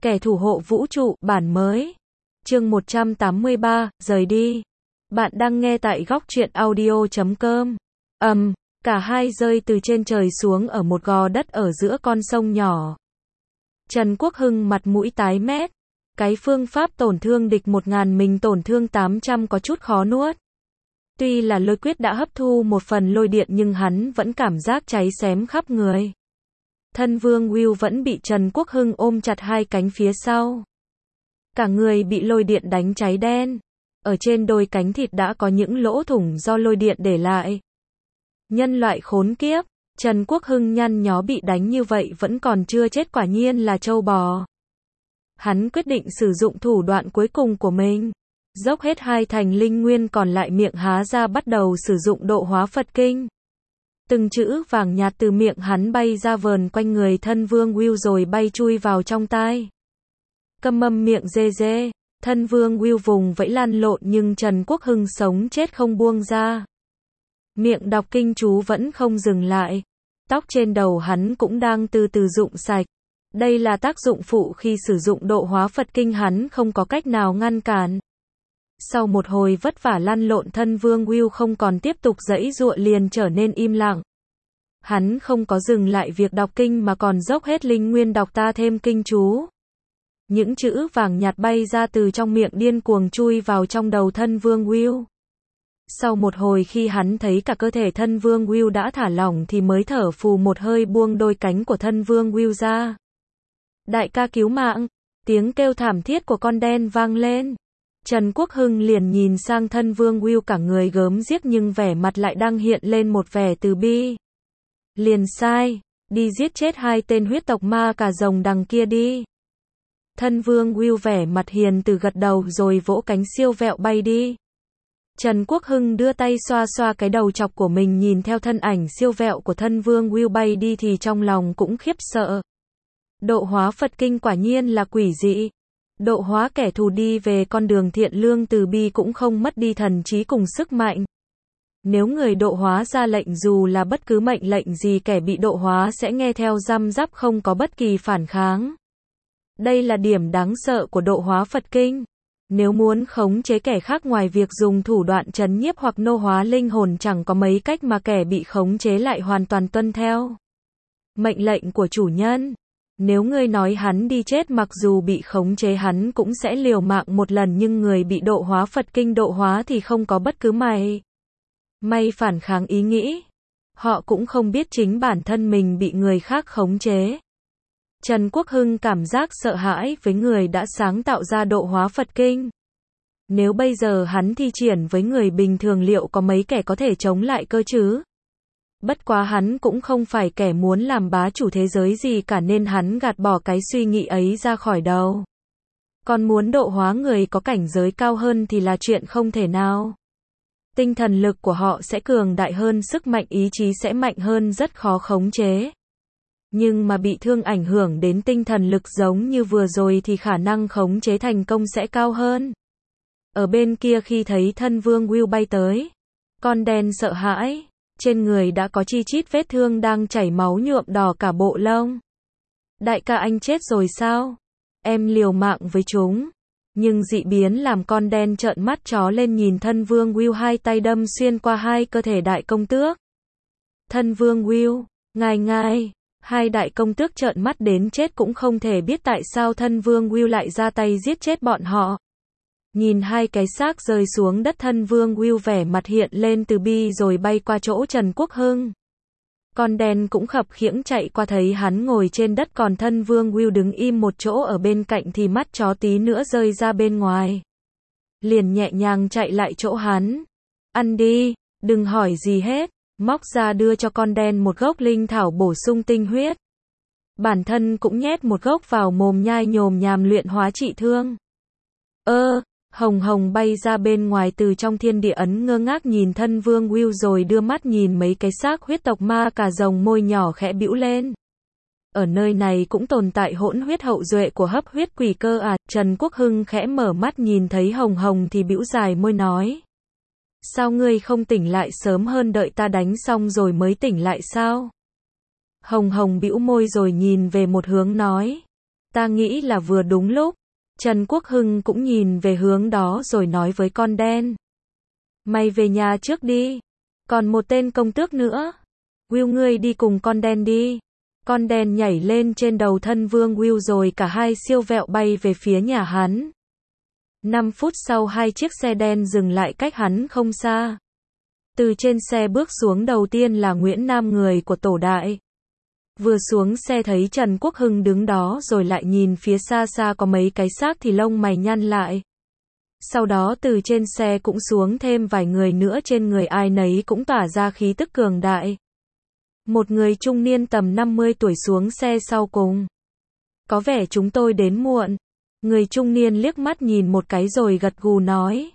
Kẻ thủ hộ vũ trụ, bản mới. Chương 183, rời đi. Bạn đang nghe tại góc truyện audio.com. Cả hai rơi từ trên trời xuống ở một gò đất ở giữa con sông nhỏ. Trần Quốc Hưng mặt mũi tái mét. Cái phương pháp tổn thương địch 1000 mình tổn thương 800 có chút khó nuốt. Tuy là lôi quyết đã hấp thu một phần lôi điện nhưng hắn vẫn cảm giác cháy xém khắp người. Thân Vương Will vẫn bị Trần Quốc Hưng ôm chặt hai cánh phía sau. Cả người bị lôi điện đánh cháy đen. Ở trên đôi cánh thịt đã có những lỗ thủng do lôi điện để lại. Nhân loại khốn kiếp, Trần Quốc Hưng nhăn nhó bị đánh như vậy vẫn còn chưa chết, quả nhiên là trâu bò. Hắn quyết định sử dụng thủ đoạn cuối cùng của mình. Dốc hết hai thành linh nguyên còn lại miệng há ra bắt đầu sử dụng độ hóa Phật kinh. Từng chữ vàng nhạt từ miệng hắn bay ra vờn quanh người thân Vương Will rồi bay chui vào trong tai. Câm mâm miệng dê dê, thân Vương Will vùng vẫy lăn lộn nhưng Trần Quốc Hưng sống chết không buông ra. Miệng đọc kinh chú vẫn không dừng lại. Tóc trên đầu hắn cũng đang từ từ rụng sạch. Đây là tác dụng phụ khi sử dụng độ hóa Phật kinh, hắn không có cách nào ngăn cản. Sau một hồi vất vả lăn lộn, thân Vương Will không còn tiếp tục giãy giụa liền trở nên im lặng. Hắn không có dừng lại việc đọc kinh mà còn dốc hết linh nguyên đọc ta thêm kinh chú. Những chữ vàng nhạt bay ra từ trong miệng điên cuồng chui vào trong đầu thân Vương Will. Sau một hồi khi hắn thấy cả cơ thể thân Vương Will đã thả lỏng thì mới thở phù một hơi buông đôi cánh của thân Vương Will ra. Đại ca cứu mạng! Tiếng kêu thảm thiết của con đen vang lên. Trần Quốc Hưng liền nhìn sang thân Vương Will, cả người gớm ghiếc nhưng vẻ mặt lại đang hiện lên một vẻ từ bi. Liền sai, đi giết chết hai tên huyết tộc ma cà rồng đằng kia đi. Thân Vương Will vẻ mặt hiền từ gật đầu rồi vỗ cánh siêu vẹo bay đi. Trần Quốc Hưng đưa tay xoa xoa cái đầu chọc của mình, nhìn theo thân ảnh siêu vẹo của thân Vương Will bay đi thì trong lòng cũng khiếp sợ. Độ hóa Phật kinh quả nhiên là quỷ dị. Độ hóa kẻ thù đi về con đường thiện lương từ bi cũng không mất đi thần trí cùng sức mạnh. Nếu người độ hóa ra lệnh, dù là bất cứ mệnh lệnh gì, kẻ bị độ hóa sẽ nghe theo răm rắp không có bất kỳ phản kháng. Đây là điểm đáng sợ của độ hóa Phật kinh. Nếu muốn khống chế kẻ khác ngoài việc dùng thủ đoạn trấn nhiếp hoặc nô hóa linh hồn, chẳng có mấy cách mà kẻ bị khống chế lại hoàn toàn tuân theo mệnh lệnh của chủ nhân. Nếu ngươi nói hắn đi chết, mặc dù bị khống chế hắn cũng sẽ liều mạng một lần, nhưng người bị độ hóa Phật kinh độ hóa thì không có bất cứ may phản kháng ý nghĩ. Họ cũng không biết chính bản thân mình bị người khác khống chế. Trần Quốc Hưng cảm giác sợ hãi với người đã sáng tạo ra độ hóa Phật kinh. Nếu bây giờ hắn thi triển với người bình thường, liệu có mấy kẻ có thể chống lại cơ chứ? Bất quá hắn cũng không phải kẻ muốn làm bá chủ thế giới gì cả nên hắn gạt bỏ cái suy nghĩ ấy ra khỏi đầu. Còn muốn độ hóa người có cảnh giới cao hơn thì là chuyện không thể nào. Tinh thần lực của họ sẽ cường đại hơn, sức mạnh ý chí sẽ mạnh hơn, rất khó khống chế. Nhưng mà bị thương ảnh hưởng đến tinh thần lực giống như vừa rồi thì khả năng khống chế thành công sẽ cao hơn. Ở bên kia khi thấy thân Vương Will bay tới, con đen sợ hãi. Trên người đã có chi chít vết thương đang chảy máu nhuộm đỏ cả bộ lông. Đại ca, anh chết rồi sao? Em liều mạng với chúng. Nhưng dị biến làm con đen trợn mắt chó lên nhìn thân Vương Will, hai tay đâm xuyên qua hai cơ thể đại công tước. Thân Vương Will, ngài, hai đại công tước trợn mắt đến chết cũng không thể biết tại sao thân Vương Will lại ra tay giết chết bọn họ. Nhìn hai cái xác rơi xuống đất, thân Vương Will vẻ mặt hiện lên từ bi rồi bay qua chỗ Trần Quốc Hưng. Con đen cũng khập khiễng chạy qua, thấy hắn ngồi trên đất còn thân Vương Will đứng im một chỗ ở bên cạnh thì mắt chó tí nữa rơi ra bên ngoài. Liền nhẹ nhàng chạy lại chỗ hắn. Ăn đi, đừng hỏi gì hết. Móc ra đưa cho con đen một gốc linh thảo bổ sung tinh huyết. Bản thân cũng nhét một gốc vào mồm nhai nhồm nhàm luyện hóa trị thương. Hồng Hồng bay ra bên ngoài từ trong thiên địa ấn, ngơ ngác nhìn thân Vương Will rồi đưa mắt nhìn mấy cái xác huyết tộc ma cà rồng, môi nhỏ khẽ bĩu lên. Ở nơi này cũng tồn tại hỗn huyết hậu duệ của hấp huyết quỷ cơ à? Trần Quốc Hưng khẽ mở mắt nhìn thấy Hồng Hồng thì bĩu dài môi nói. Sao ngươi không tỉnh lại sớm hơn, đợi ta đánh xong rồi mới tỉnh lại sao? Hồng Hồng bĩu môi rồi nhìn về một hướng nói. Ta nghĩ là vừa đúng lúc. Trần Quốc Hưng cũng nhìn về hướng đó rồi nói với con đen. Mày về nhà trước đi. Còn một tên công tước nữa. Will ngươi đi cùng con đen đi. Con đen nhảy lên trên đầu thân vương Will rồi cả hai siêu vẹo bay về phía nhà hắn. 5 phút sau hai chiếc xe đen dừng lại cách hắn không xa. Từ trên xe bước xuống đầu tiên là Nguyễn Nam, người của tổ đại. Vừa xuống xe thấy Trần Quốc Hưng đứng đó rồi lại nhìn phía xa xa có mấy cái xác thì lông mày nhăn lại. Sau đó từ trên xe cũng xuống thêm vài người nữa, trên người ai nấy cũng tỏa ra khí tức cường đại. Một người trung niên tầm 50 tuổi xuống xe sau cùng. Có vẻ chúng tôi đến muộn. Người trung niên liếc mắt nhìn một cái rồi gật gù nói.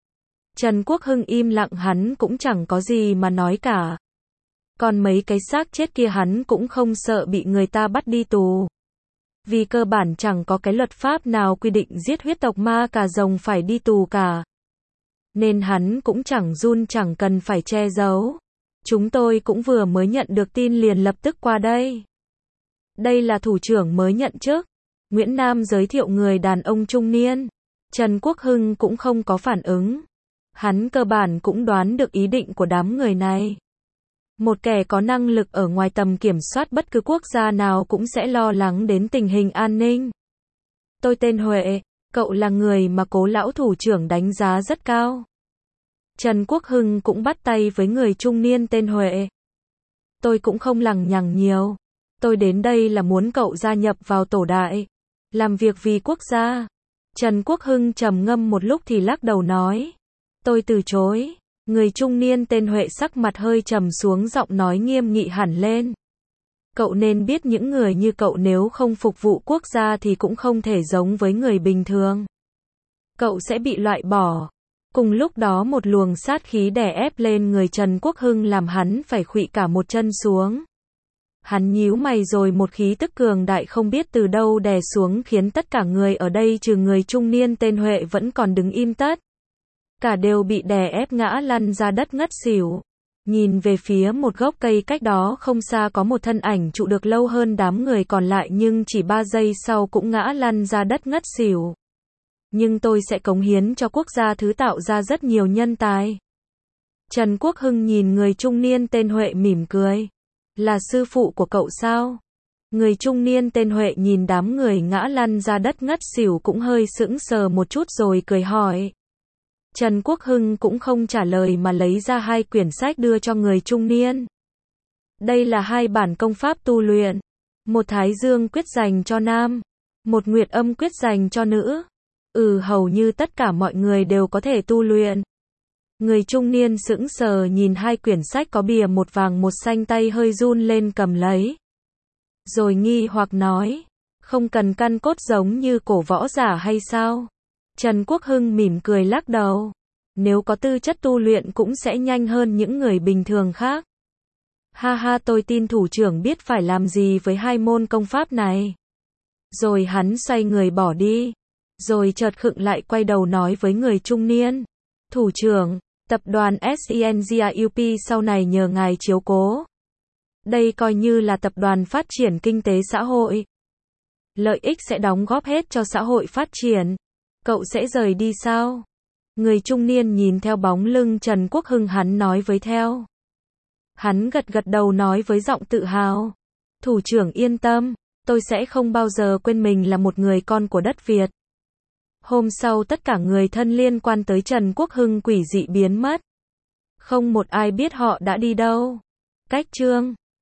Trần Quốc Hưng im lặng, hắn cũng chẳng có gì mà nói cả. Còn mấy cái xác chết kia hắn cũng không sợ bị người ta bắt đi tù. Vì cơ bản chẳng có cái luật pháp nào quy định giết huyết tộc ma cà rồng phải đi tù cả. Nên hắn cũng chẳng run, chẳng cần phải che giấu. Chúng tôi cũng vừa mới nhận được tin liền lập tức qua đây. Đây là thủ trưởng mới nhận chức. Nguyễn Nam giới thiệu người đàn ông trung niên. Trần Quốc Hưng cũng không có phản ứng. Hắn cơ bản cũng đoán được ý định của đám người này. Một kẻ có năng lực ở ngoài tầm kiểm soát bất cứ quốc gia nào cũng sẽ lo lắng đến tình hình an ninh. Tôi tên Huệ, cậu là người mà Cố lão thủ trưởng đánh giá rất cao. Trần Quốc Hưng cũng bắt tay với người trung niên tên Huệ. Tôi cũng không lằng nhằng nhiều. Tôi đến đây là muốn cậu gia nhập vào tổ đại. Làm việc vì quốc gia. Trần Quốc Hưng trầm ngâm một lúc thì lắc đầu nói. Tôi từ chối. Người trung niên tên Huệ sắc mặt hơi trầm xuống, giọng nói nghiêm nghị hẳn lên. Cậu nên biết những người như cậu nếu không phục vụ quốc gia thì cũng không thể giống với người bình thường. Cậu sẽ bị loại bỏ. Cùng lúc đó một luồng sát khí đè ép lên người Trần Quốc Hưng làm hắn phải khuỵu cả một chân xuống. Hắn nhíu mày rồi một khí tức cường đại không biết từ đâu đè xuống khiến tất cả người ở đây trừ người trung niên tên Huệ vẫn còn đứng im tất. Cả đều bị đè ép ngã lăn ra đất ngất xỉu. Nhìn về phía một gốc cây cách đó không xa có một thân ảnh trụ được lâu hơn đám người còn lại nhưng chỉ 3 giây sau cũng ngã lăn ra đất ngất xỉu. Nhưng tôi sẽ cống hiến cho quốc gia thứ tạo ra rất nhiều nhân tài. Trần Quốc Hưng nhìn người trung niên tên Huệ mỉm cười. Là sư phụ của cậu sao? Người trung niên tên Huệ nhìn đám người ngã lăn ra đất ngất xỉu cũng hơi sững sờ một chút rồi cười hỏi. Trần Quốc Hưng cũng không trả lời mà lấy ra 2 quyển sách đưa cho người trung niên. Đây là 2 bản công pháp tu luyện. Một Thái Dương quyết dành cho nam. Một Nguyệt Âm quyết dành cho nữ. Hầu như tất cả mọi người đều có thể tu luyện. Người trung niên sững sờ nhìn 2 quyển sách có bìa một vàng một xanh, tay hơi run lên cầm lấy. Rồi nghi hoặc nói. Không cần căn cốt giống như cổ võ giả hay sao? Trần Quốc Hưng mỉm cười lắc đầu. Nếu có tư chất tu luyện cũng sẽ nhanh hơn những người bình thường khác. Ha ha, tôi tin thủ trưởng biết phải làm gì với 2 môn công pháp này. Rồi hắn xoay người bỏ đi. Rồi chợt khựng lại quay đầu nói với người trung niên. Thủ trưởng, tập đoàn SEN Group sau này nhờ ngài chiếu cố. Đây coi như là tập đoàn phát triển kinh tế xã hội. Lợi ích sẽ đóng góp hết cho xã hội phát triển. Cậu sẽ rời đi sao? Người trung niên nhìn theo bóng lưng Trần Quốc Hưng, hắn nói với theo. Hắn gật gật đầu nói với giọng tự hào. Thủ trưởng yên tâm, tôi sẽ không bao giờ quên mình là một người con của đất Việt. Hôm sau tất cả người thân liên quan tới Trần Quốc Hưng quỷ dị biến mất. Không một ai biết họ đã đi đâu. Cách chương